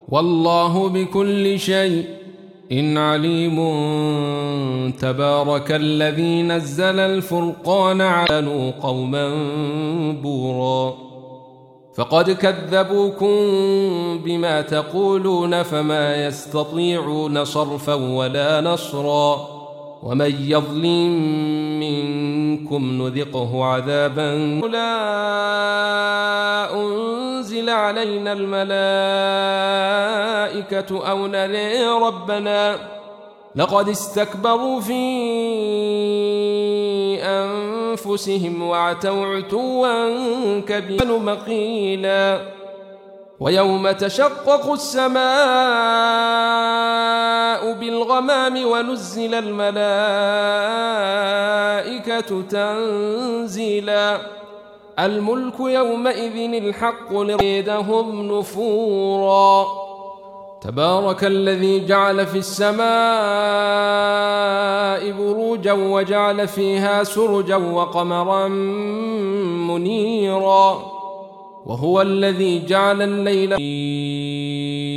والله بكل شيء عليم. تبارك الذي نزل الفرقان على قوما بورا فقد كذبوكم بما تقولون فما يستطيعون صرفا ولا نصرا ومن يظلم منكم نذقه عذابا لا أنزل علينا الملائكة أو نري ربنا لقد استكبروا في أنفسهم وعتوا عتوا كبيرا مقيلا ويوم تشقق السماء بالغمام ونزل الملائكة تنزيلا الملك يومئذ الحق لريدهم نفورا تبارك الذي جعل في السماء بروجا وجعل فيها سرجا وقمرا منيرا وهو الذي جعل الليل